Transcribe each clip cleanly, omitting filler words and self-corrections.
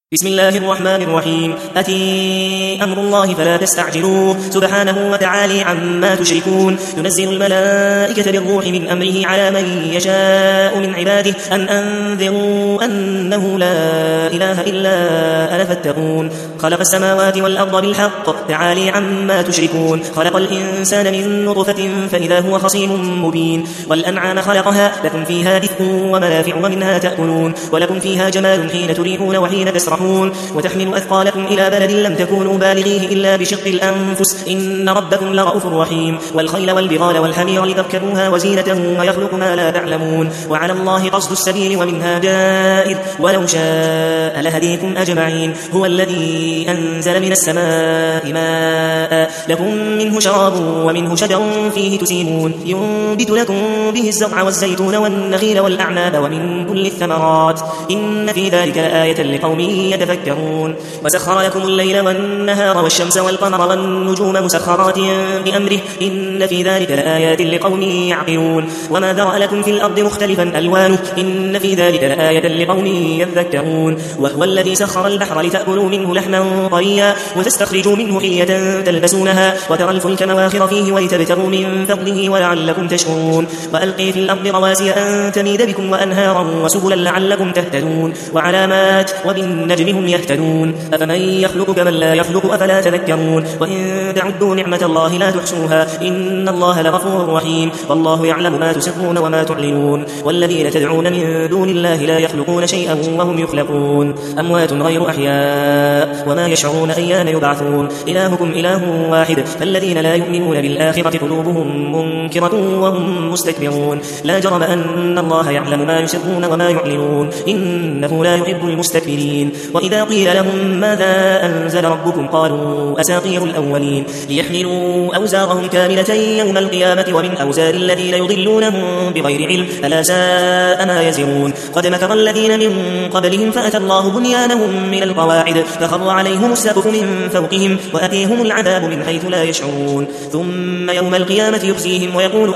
بسم الله الرحمن الرحيم. أتي أمر الله فلا تستعجلوه سبحانه وتعالى عما تشركون. ينزل الملائكة بالروح من أمره على من يشاء من عباده أن أنذروا أنه لا إله إلا أنا فاتقون. خلق السماوات والأرض بالحق تعالى عما تشركون. خلق الإنسان من نطفة فإذا هو خصيم مبين. والأنعام خلقها لكم فيها دفء ومنافع ومنها تأكلون ولكم فيها جمال حين تريحون وحين تسرحون وتحمل أثقالكم إلى بلد لم تكونوا بالغيه إلا بشق الأنفس إن ربكم لرؤوف رحيم. والخيل والبغال والحمير لتركبوها وزينة ويخلق ما لا تعلمون وعلى الله قصد السبيل ومنها جائر ولو شاء لهديكم أجمعين. هو الذي أنزل من السماء ماء لكم منه شراب ومنه شجر فيه تسيمون ينبت لكم به الزرع والزيتون والنخيل والأعناب ومن كل الثمرات إن في ذلك لآية لقوم يتفكرون. وسخر لكم الليل والنهار والشمس والقمر والنجوم مسخرات بأمره إن في ذلك لآيات لقوم يعقلون. وما ذرأ لكم في الأرض مختلفا ألوانه إن في ذلك لآية لقوم يذكرون. وهو الذي سخر البحر لتأكلوا منه لحما طريا وتستخرجوا منه حلية تلبسونها وترى الفلك مواخر فيه ولتبتغوا من فضله ولعلكم تشكرون. وألقي في الأرض رواسي أن تميد بكم وأنهارا وسبلا لعلكم تهتدون وعلامات وبالنجم هم يهتدون. أفمن يخلق كمن لا يخلق أفلا تذكرون. وإن تعدوا نعمة الله لا تحصوها إن الله لغفور رحيم. والله يعلم ما تسرون وما تعلنون. والذين تدعون من دون الله لا يخلقون شيئا وهم يخلقون أموات غير أحياء وما يشعرون أيان يبعثون. إلهكم إله واحد فالذين لا يؤمنون بالآخرة قلوبهم منكرة وهم مستكبرون. لا جرم أن الله يعلم ما يسرون وما يعلنون إنه لا يحب المستكبرين. وإذا قيل لهم ماذا أنزل ربكم قالوا أساطير الأولين ليحملوا أوزارهم كاملة يوم القيامة ومن أوزار الذين يضلونهم بغير علم ألا ساء ما يزرون. قد مكر الذين من قبلهم فأتى الله بنيانهم من القواعد فخر عليهم السقف من فوقهم وأتيهم العذاب من حيث لا يشعرون. ثم يوم القيامة يخزيهم ويقول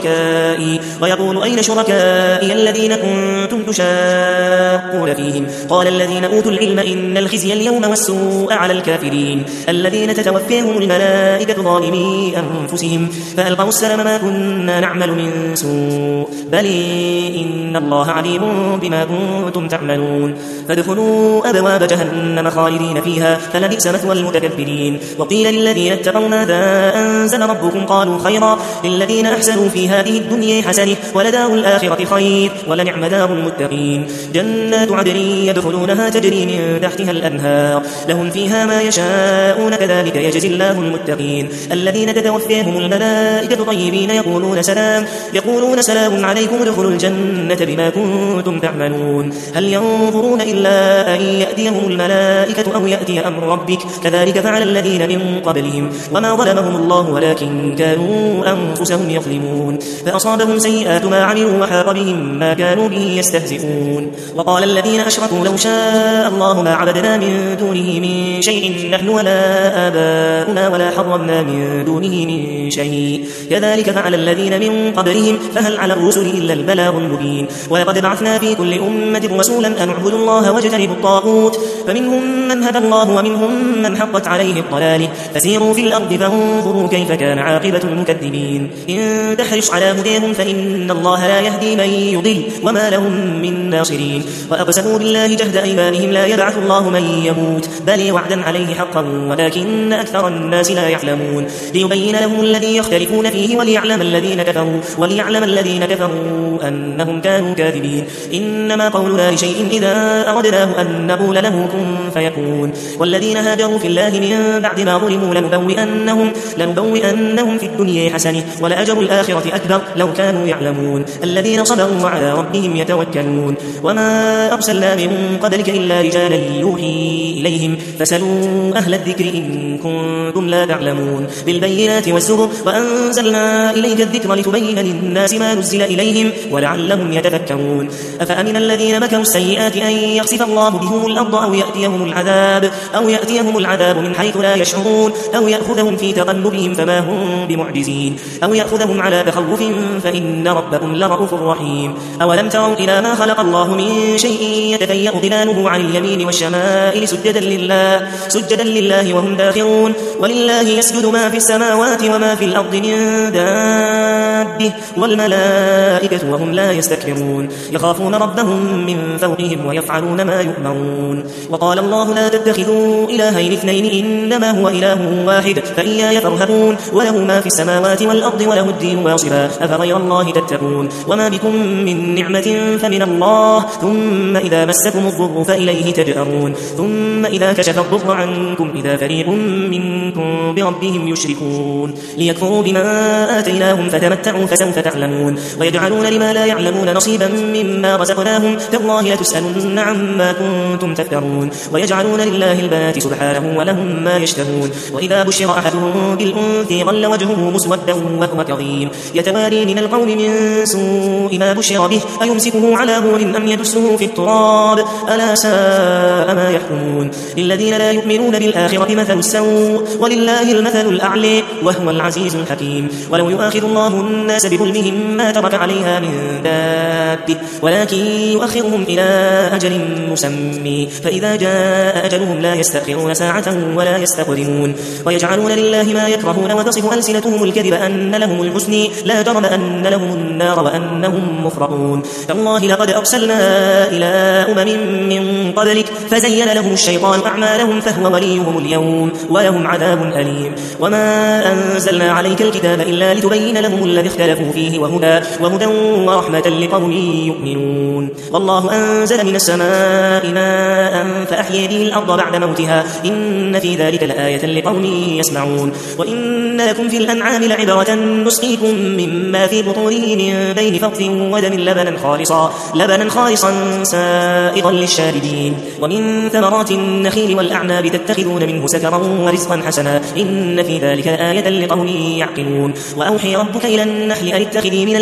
أين شركائي الذين كنتم تشاقون فيهم قال الذين أوتوا العلم إن الخزي اليوم والسوء على الكافرين الذين تتوفيهم الملائكة ظالمي أنفسهم فألقوا السلام ما كنا نعمل من سوء بل إن الله عليم بما كنتم تعملون. فادخلوا أبواب جهنم خالدين فيها فلبئس مثوى المتكبرين. وقيل للذين اتقوا ماذا أنزل ربكم قالوا خيرا للذين أحسنوا في هذه الدنيا حسنة ولدار الآخرة خير ولنعم دار المتقين. جنات عدن يدخلونها تجري من تحتها الأنهار لهم فيها ما يشاءون كذلك يجزي الله المتقين. الذين تتوفيهم الملائكة طيبين يقولون سلام عليكم ادخلوا الجنة بما كنتم تعملون. هل ينظرون إلا أن يأتيهم الملائكة أو يأتي أمر ربك كذلك فعل الذين من قبلهم وما ظلمهم الله ولكن كانوا أنفسهم يظلمون. فأصابهم سيئات ما عملوا وحاق بهم ما كانوا به يستهزئون. وقال الذين أشركوا لو شاء الله ما عبدنا من دونه من شيء نحن ولا آباؤنا ولا حرمنا من دونه من شيء كذلك فعل الذين من قبلهم فهل على الرسل إلا البلاغ المبين. ولقد بعثنا في كل أمة رسولا أن اعبدوا الله واجتنبوا الطاغوت فمنهم من هدى الله ومنهم من حقت عليه الضلالة فسيروا في الأرض فانظروا كيف كان عاقبة المكذبين. إن تحرص على هديهم فإن الله لا يهدي من يضل وما لهم من ناصرين. وأقسموا بالله جهد أيمانهم لا يبعث الله من يموت بل وعدا عليه حقا ولكن أكثر الناس لا يعلمون. ليبين لهم الذي يختلفون فيه وليعلم الذين كفروا أنهم كانوا كاذبين. إنما قولنا لشيء إذا أردناه أن نقول له كن فيكون. والذين هاجروا في الله من بعد ما ظلموا لنبوئنهم في الدنيا حسنة ولأجر الآخرة أكبر لو كانوا يعلمون. الذين صبروا وعلى ربهم يتوكلون. وما أرسلنا من قبلك إلا رجالا يوحي إليهم فسلوا أهل الذكر إن كنتم لا تعلمون. بالبينات والزبر وأنزلنا إليك الذكر لتبين للناس ما نزل إليهم ولعلهم يتفكرون. أفأمن الذين مكروا السيئات أن يخسف الله بهم الأرض أو يأتيهم العذاب من حيث لا يشعرون أو يأخذهم في تقلبهم فما هم بمعجزين أو يأخذهم على تخوف فإن ربكم لرؤوف رحيم. أولم تروا إلى ما خلق الله من شيء يتفيأ ظلاله عن اليمين اليمين والشمائل سجدا لله وهم داخرون. ولله يسجد ما في السماوات وما في الأرض من دابة والملائكة وهم لا يستكبرون يخافون ربهم من فوقهم ويفعلون ما يؤمرون. وقال الله لا تتخذوا إلهين اثنين إنما هو إله واحد فإياي فارهبون وله ما في السماوات والأرض وله الدين واصبا أفغير الله تتقون. وما بكم من نعمة فمن الله ثم إذا مسكم الضر فإليه تجأرون. ثم إذا كشف الضر عنكم إذا فريق منكم بربهم يشركون ليكفروا بما آتيناهم فتمتعوا فسوف تعلمون. ويجعلون لما لا يعلمون نصيبا مما رزقناهم تالله لتسألن عما كنتم تفترون. ويجعلون لله البنات سبحانه ولهم ما يشتهون. وإذا بشر أحدهم بالأنثى ظل وجهه مسودا وهو كظيم يتواري من القوم من سوء ما بشر به أيمسكه على هون أم يدسه في التراب ألا ساء ما يحكمون. للذين لا يؤمنون بالآخرة مثل السوء ولله المثل الأعلى وهو العزيز الحكيم. ولو يؤاخذ الله الناس بظلمهم ما ترك عليها من دابة ولكن يؤخرهم إلى أجل مسمى فإذا جاء أجلهم لا يستأخرون ساعة ولا يستقدمون. ويجعلون لله ما يكرهون وتصف ألسنتهم الكذب أن لهم الحسن لا جرم أن لهم النار وأنهم مفرطون. تالله لقد أرسلنا إلى من قبلك فزين لهم الشيطان أعمالهم فهو وليهم اليوم ولهم عذاب أليم. وما أنزلنا عليك الكتاب إلا لتبين لهم الذي اختلفوا فيه وهدى ورحمة لقوم يؤمنون. والله أنزل من السماء ماء فأحيا به الأرض بعد موتها إن في ذلك لآية لقوم يسمعون. وإن لكم في الأنعام لعبرة نسقيكم مما في بطونه من بين فرث ودم لبنا خالصا سائغا للشاربين. ومن ثمرات النخيل والأعناب تتخذون منه سكرا ورزقا حسنا إن في ذلك لآية لقوم يعقلون. وأوحي ربك إلى النحل أن اتخذي من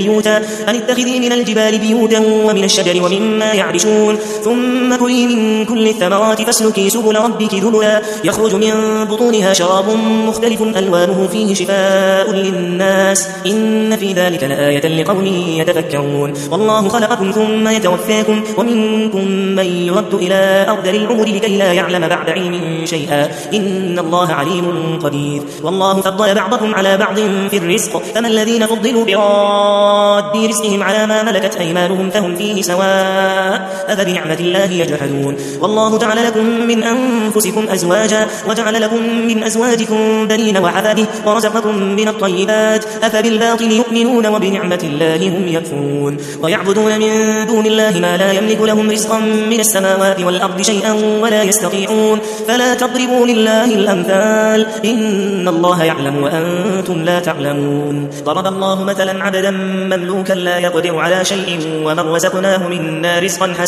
الجبال بيوتا ومن الشجر ومما يعرشون ثم كلي من كل الثمرات فاسلكي سبل ربك ذللا يخرج من بطونها شراب مختلف ألوانه فيه شفاء للناس إن في ذلك لآية لقوم يتفكرون. والله خلقكم ثم يتوفاكم ومنكم من يرد إلى أرذل العمر لكي لا يعلم بعد علم شيئا إن الله عليم قدير. والله فضل بعضكم على بعض في الرزق فما الذين فضلوا براد رزقهم على ما ملكت أيمانهم فهم فيه سواء أفبنعمة الله يجحدون. والله جعل لكم من أنفسكم أزواجا وجعل لكم من أزواجكم بنين وحفده ورزقكم من الطيبات أفبالباطل يؤمنون وبنعمة الله هم يكفرون. ويعبدون من دون الله ما لا يملك لهم رزقا من السماوات والأرض شيئا ولا يستطيعون فلا تضربوا لله الأمثال إن الله يعلم وأنتم لا تعلمون. ضرب الله مثلا عبدا مملوكا لا يقدر على شيء ومن رزقناه منا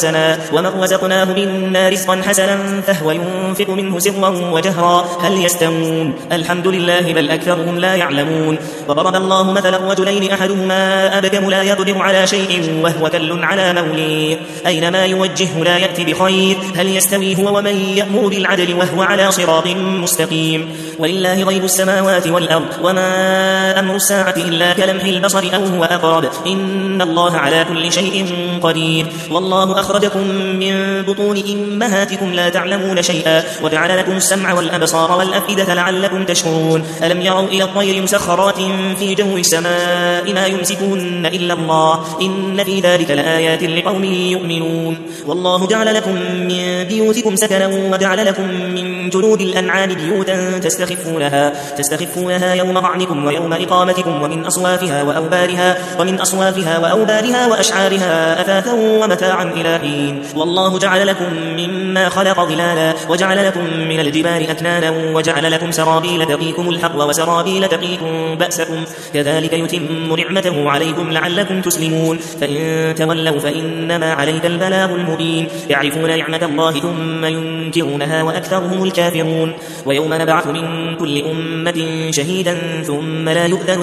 رزقا حسنا فهو ينفق منه سرا وجهرا هل يستوون الحمد لله بل أكثرهم لا يعلمون. وضرب الله مثلا رجلين أحدهما أبكم لا يقدر على شيء وهو كل على موليه أينما يوجهه لا يأتي بخير هل يستوي هو ومن يأمر بالعدل وهو على صراط مستقيم. ولله غيب السماوات والأرض وما أمر الساعة إلا كلمح البصر أو هو أقرب إن الله على كل شيء قدير. والله أخرجكم من بطون أمهاتكم لا تعلمون شيئا وجعل لكم السمع والأبصار والأفئدة لعلكم تشكرون. ألم يروا إلى الطير مسخرات في جو السماء ما يمسكون إلا الله إن في ذلك لآيات لقوم يؤمنون. والله جعل لكم من بيوتكم سكنا وجعل لكم من جلود الأنعام بيوتا تستخفونها يوم ظعنكم ويوم إقامتكم ومن أصوافها وأوبارها وأشعارها أثاثا ومتاعا إلى حين. والله جعل لكم مما خلق ظلالا وجعل لكم من الجبال أكنانا وجعل لكم سرابيل تقيكم الحر وسرابيل تقيكم بأسكم كذلك يتم نعمته عليكم لعلكم تسلمون. فإن تولوا فإنما عليك البلاغ المبين يعرفون نعمة الله ثم ينكرونها وأكثرهم الكافرون. ويوم نبعث من كل أمة شهيدا ثم لا يؤذن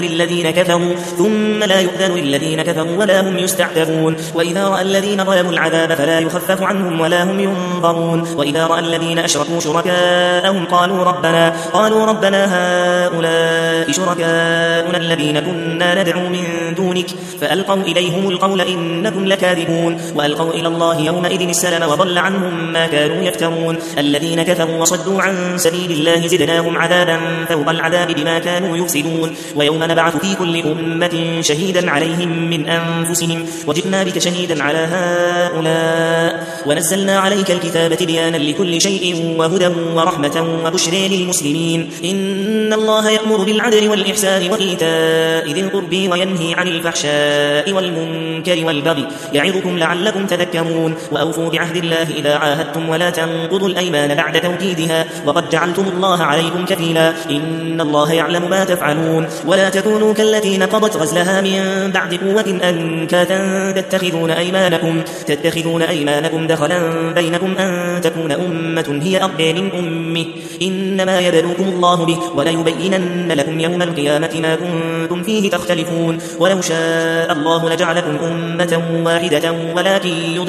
للذين كفروا ولا هم يستعتبون. وإذا رأى الذين ظلموا العذاب فلا يخفف عنهم ولا هم ينظرون. وإذا رأى الذين أشركوا شركاءهم قالوا ربنا هؤلاء شركاؤنا الذين كنا كنا ندعو من دونك فألقوا إليهم القول إنكم لكاذبون وألقوا إلى الله يومئذ السلام وضل عنهم ما كانوا يفترون الذين كفروا وصدوا عن سبيل الله زدناهم عذابا فوق العذاب بما كانوا يفسدون ويوم نبعث في كل أمة شهيدا عليهم من أنفسهم وجئنا بك شهيدا على هؤلاء ونزلنا عليك الكتاب تبيانا لكل شيء وهدى ورحمة وبشرى للمسلمين إن الله يأمر بالعدل والإحسان وإيتاء ذي القرب وينهي عن الفحشاء والمنكر والبغي يعظكم لعلكم تذكرون وأوفوا بعهد الله إذا عاهدتم ولا تنقضوا الأيمان بعد توكيدها وقد جعلتم الله عليكم كفيلا إن الله يعلم ما تفعلون ولا تكونوا كالتي نقضت غزلها من بعد قوة أنكاثا تتخذون أيمانكم دخلا بينكم أن تكون أمة هي أربى من أمه إنما يبلوكم الله به وليبينن لكم يوم القيامة ما كنتم فيه تختلفون ولو شاء الله لجعلكم أمة واحدة ولكن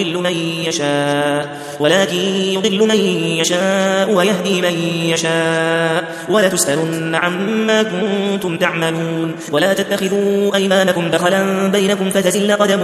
يضل من يشاء ويهدي من يشاء ولتسألن عما كنتم تعملون ولا تتخذوا أيمانكم دخلا بينكم فتزل قدم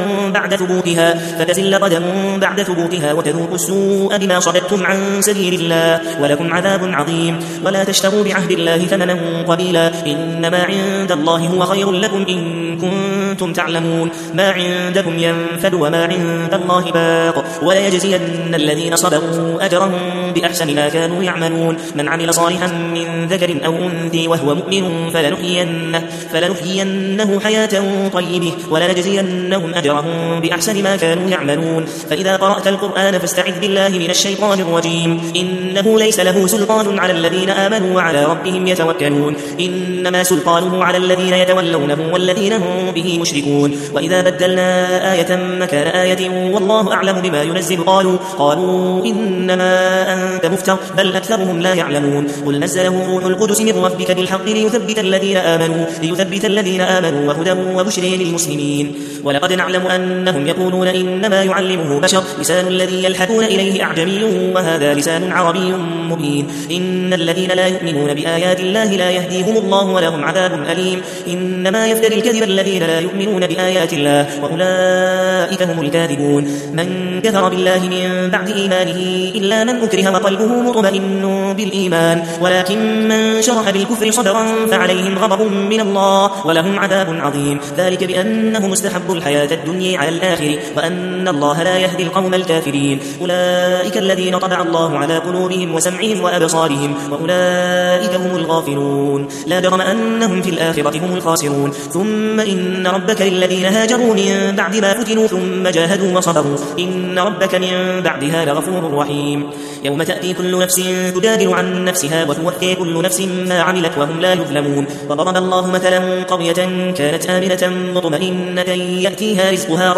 بعد ثبوتها وتذوقوا السوء بما صددتم عن سبيل الله ولكم عذاب عظيم ولا تشتروا بعهد الله ثمنا قليلا إنما عند الله هو خير لكم إن كنتم تعلمون ما عندكم ينفد وما عند الله باق وليجزين الذين صبروا أجرهم بأحسن ما كانوا يعملون من عمل صالحا من ذكر أو أنثى وهو مؤمن فلنحيينه حياة طيبة ولنجزينهم أجرهم بأحسن ما كانوا يعملون فإذا قرأت القرآن فاستعذ بالله من الشيطان الرجيم إنه ليس له سلطان على الذين آمنوا وعلى ربهم يتوكلون إنما سلطانه على الذين يتولونه والذين هم به مشركون وإذا بدلنا آية مكان آية والله أعلم بما ينزل قالوا إنما أنت مفتر بل أكثرهم لا يعلمون قل نزله روح القدس من ربك بالحق ليثبت الذين آمنوا وهدى وبشرى للمسلمين ولقد نعلم أنهم يقولون إنما يعلمه بشر لسان الذي يلحقون إليه أعجمي وهذا لسان عربي مبين إن الذين لا يؤمنون بآيات الله لا يهديهم الله ولهم عذاب أليم إنما يفتري الكذب الذين لا يؤمنون بآيات الله وأولئك هم الكاذبون من كفر بالله من بعد إيمانه إلا من أكره وقلبه مطمئن بالإيمان ولكن من شرح بالكفر صدرا فعليهم غضب من الله ولهم عذاب عظيم ذلك بأنهم استحبوا الحياة الدنيا على الآخر وأن الله لا يهدي القوم الكافرين أولئك الذين طبع الله على قلوبهم وسمعهم وأبصارهم وأولئك هم الغافلون لا جرم أنهم في الآخرة هم الخاسرون ثم إن ربك للذين هاجروا من بعد ما فتنوا ثم جاهدوا وصبروا إن ربك من بعدها لغفور رحيم يوم تأتي كل نفس تجادل عن نفسها وتوفي كل نفس ما عملت وهم لا يظلمون وضرب الله مثلا قرية كانت آمنة مطمئنة يأتيها رزقها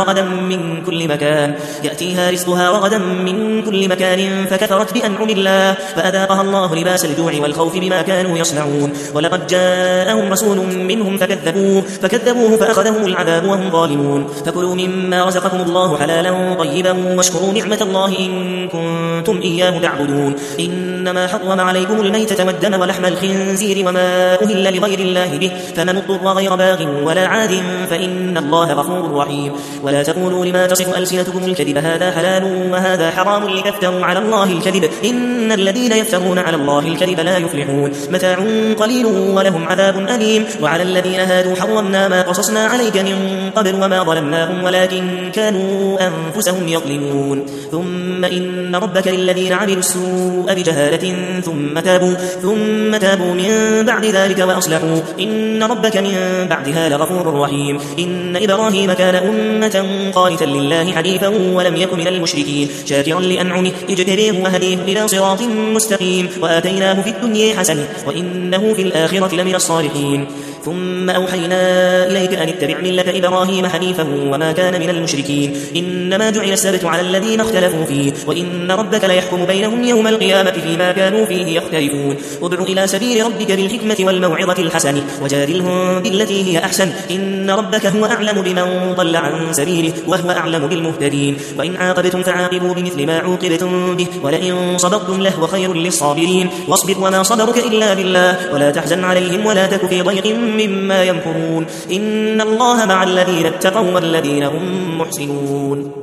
رغدا من كل مكان فكفرت بأنعم الله فأذاقها الله لباس الجوع والخوف بما كانوا يصنعون ولقد جاءهم رسول منهم فكذبوه فأخذهم العذاب وهم ظالمون فكلوا مما رزقكم الله حلالا طيبا واشكروا نعمة الله إن كنتم إياه تعبدون إنما حرم عليكم الميتة والدم ولحم الخنزير وما أهل لغير الله به فمن اضطر غير باغ ولا عاد فإن الله غفور رحيم ولا تقولوا لما تصف ألسنتكم الكذب هذا حلال وهذا حرام لتفتروا على الله الكذب إن الذين يفترون على الله الكذب لا يفلحون متاع قليل ولهم عذاب أليم وعلى الذين هادوا حرمنا ما قصصنا عليك من قبل وما ظلمناهم ولكن كانوا أنفسهم يظلمون ثم إن ربك للذين عملوا السوء بجهالة ثم تابوا من بعد ذلك وأصلحوا إن ربك من بعدها لغفور رحيم إن إبراهيم كان أمة قانتا لله حنيفا ولم يكن من المشركين شاكرا لأنعمه اجتبيه وهديه إلى صراط مستقيم وآتيناه في الدنيا حسنة وإنه في الآخرة لمن الصالحين ثم أوحينا إليك أن اتبع ملة إبراهيم حنيفا وما كان من المشركين إنما جعل السبت على الذين اختلفوا فيه وإن ربك ليحكم بينهم يوم القيامة فيما كانوا فيه يختلفون ادع إلى سبيل ربك بالحكمة والموعظة الحسنة وجادلهم بالتي هي أحسن إن ربك هو أعلم بمن ضل عن سبيله وهو أعلم بالمهتدين وإن عاقبتم فعاقبوا بمثل ما عوقبتم به ولئن صبرتم لهو خير للصابرين واصبر وما صبرك إلا بالله ولا تحزن عليهم ولا تك في ضيق مما يمكرون إن الله مع الذين اتقوا والذين هم محسنون